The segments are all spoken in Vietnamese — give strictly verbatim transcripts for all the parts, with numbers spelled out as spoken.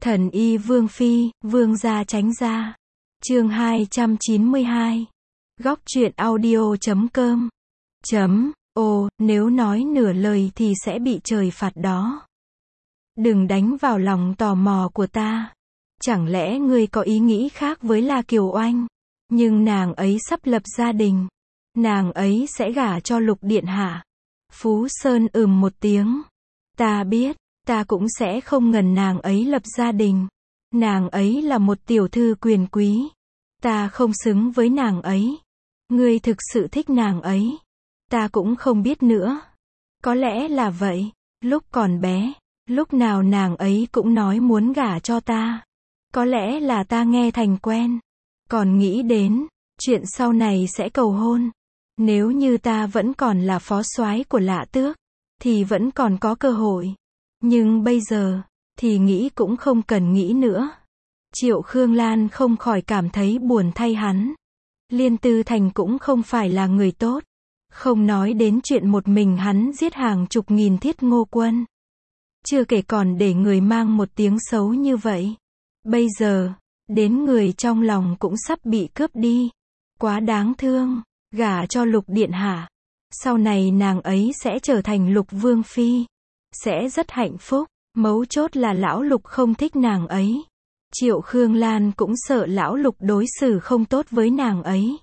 Thần y Vương Phi, Vương gia tránh ra. Chương hai trăm chín mươi hai. Góc truyện audio chấm com. Chấm, ồ, nếu nói nửa lời thì sẽ bị trời phạt đó. Đừng đánh vào lòng tò mò của ta. Chẳng lẽ ngươi có ý nghĩ khác với La Kiều Oanh? Nhưng nàng ấy sắp lập gia đình. Nàng ấy sẽ gả cho Lục Điện Hạ. Phú Sơn ừm một tiếng. Ta biết, ta cũng sẽ không ngần nàng ấy lập gia đình. Nàng ấy là một tiểu thư quyền quý. Ta không xứng với nàng ấy. Ngươi thực sự thích nàng ấy. Ta cũng không biết nữa. Có lẽ là vậy. Lúc còn bé, lúc nào nàng ấy cũng nói muốn gả cho ta. Có lẽ là ta nghe thành quen. Còn nghĩ đến chuyện sau này sẽ cầu hôn. Nếu như ta vẫn còn là phó soái của Lạ Tước, thì vẫn còn có cơ hội. Nhưng bây giờ, thì nghĩ cũng không cần nghĩ nữa. Triệu Khương Lan không khỏi cảm thấy buồn thay hắn. Liên Tư Thành cũng không phải là người tốt. Không nói đến chuyện một mình hắn giết hàng chục nghìn thiết ngô quân. Chưa kể còn để người mang một tiếng xấu như vậy. Bây giờ, đến người trong lòng cũng sắp bị cướp đi. Quá đáng thương, gả cho Lục Điện Hạ. Sau này nàng ấy sẽ trở thành Lục Vương Phi. Sẽ rất hạnh phúc, mấu chốt là lão Lục không thích nàng ấy. Triệu Khương Lan cũng sợ lão Lục đối xử không tốt với nàng ấy.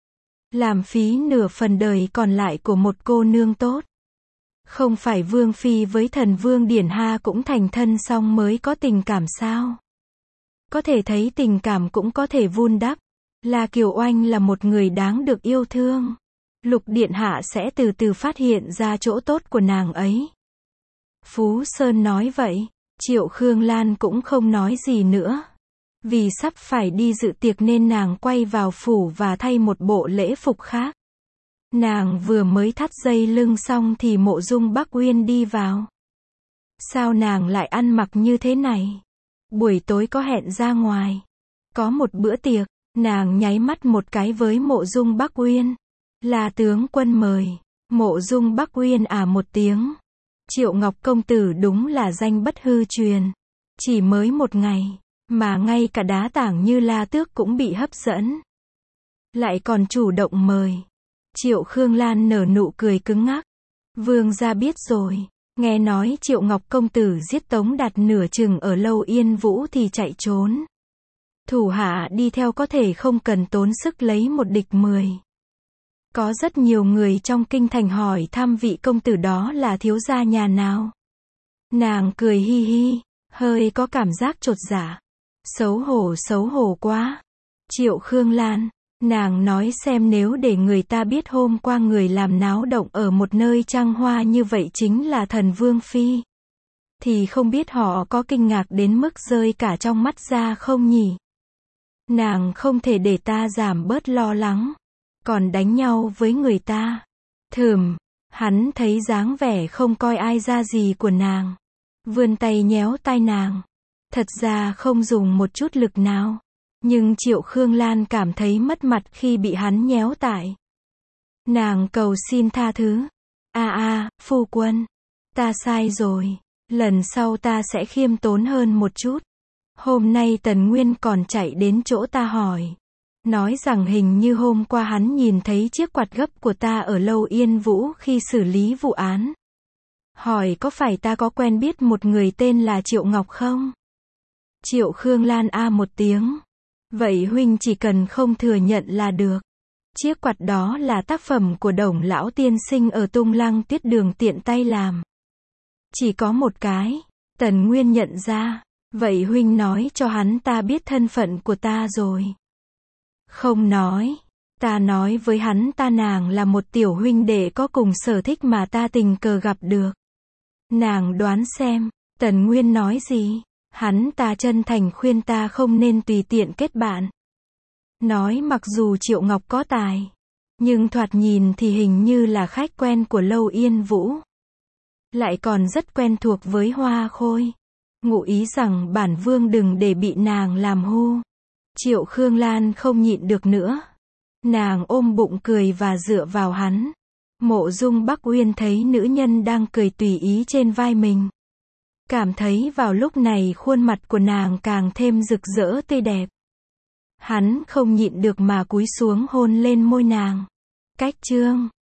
Làm phí nửa phần đời còn lại của một cô nương tốt. Không phải Vương Phi với thần Vương Điển Ha cũng thành thân xong mới có tình cảm sao? Có thể thấy tình cảm cũng có thể vun đắp. La Kiều Oanh là một người đáng được yêu thương. Lục Điện Hạ sẽ từ từ phát hiện ra chỗ tốt của nàng ấy. Phú Sơn nói vậy, Triệu Khương Lan cũng không nói gì nữa. Vì sắp phải đi dự tiệc nên nàng quay vào phủ và thay một bộ lễ phục khác. Nàng vừa mới thắt dây lưng xong thì Mộ Dung Bắc Uyên đi vào. Sao nàng lại ăn mặc như thế này? Buổi tối có hẹn ra ngoài. Có một bữa tiệc, nàng nháy mắt một cái với Mộ Dung Bắc Uyên. Là tướng quân mời. Mộ Dung Bắc Uyên à một tiếng. Triệu Ngọc công tử đúng là danh bất hư truyền. Chỉ mới một ngày, mà ngay cả đá tảng như La Tước cũng bị hấp dẫn. Lại còn chủ động mời. Triệu Khương Lan nở nụ cười cứng ngắc. Vương gia biết rồi. Nghe nói Triệu Ngọc công tử giết Tống Đạt nửa chừng ở Lâu Yên Vũ thì chạy trốn. Thủ hạ đi theo có thể không cần tốn sức lấy một địch mười. Có rất nhiều người trong kinh thành hỏi thăm vị công tử đó là thiếu gia nhà nào. Nàng cười hi hi, hơi có cảm giác chột dạ. Xấu hổ xấu hổ quá. Triệu Khương Lan, nàng nói xem nếu để người ta biết hôm qua người làm náo động ở một nơi trăng hoa như vậy chính là thần Vương Phi. Thì không biết họ có kinh ngạc đến mức rơi cả trong mắt ra không nhỉ? Nàng không thể để ta giảm bớt lo lắng. Còn đánh nhau với người ta. Thườm, hắn thấy dáng vẻ không coi ai ra gì của nàng. Vươn tay nhéo tai nàng. Thật ra không dùng một chút lực nào. Nhưng Triệu Khương Lan cảm thấy mất mặt khi bị hắn nhéo tại. Nàng cầu xin tha thứ. A a, phu quân. Ta sai rồi. Lần sau ta sẽ khiêm tốn hơn một chút. Hôm nay Tần Nguyên còn chạy đến chỗ ta hỏi. Nói rằng hình như hôm qua hắn nhìn thấy chiếc quạt gấp của ta ở Lâu Yên Vũ khi xử lý vụ án. Hỏi có phải ta có quen biết một người tên là Triệu Ngọc không? Triệu Khương Lan a một tiếng. Vậy huynh chỉ cần không thừa nhận là được. Chiếc quạt đó là tác phẩm của Đồng lão tiên sinh ở Tung Lăng Tiết Đường tiện tay làm. Chỉ có một cái. Tần Nguyên nhận ra. Vậy huynh nói cho hắn ta biết thân phận của ta rồi. Không nói. Ta nói với hắn ta nàng là một tiểu huynh đệ có cùng sở thích mà ta tình cờ gặp được. Nàng đoán xem, Tần Nguyên nói gì? Hắn ta chân thành khuyên ta không nên tùy tiện kết bạn. Nói mặc dù Triệu Ngọc có tài, nhưng thoạt nhìn thì hình như là khách quen của Lâu Yên Vũ. Lại còn rất quen thuộc với Hoa Khôi. Ngụ ý rằng bản vương đừng để bị nàng làm hư. Triệu Khương Lan không nhịn được nữa. Nàng ôm bụng cười và dựa vào hắn. Mộ Dung Bắc Uyên thấy nữ nhân đang cười tùy ý trên vai mình. cảm thấy vào lúc này khuôn mặt của nàng càng thêm rực rỡ tươi đẹp. Hắn không nhịn được mà cúi xuống hôn lên môi nàng. Cách chương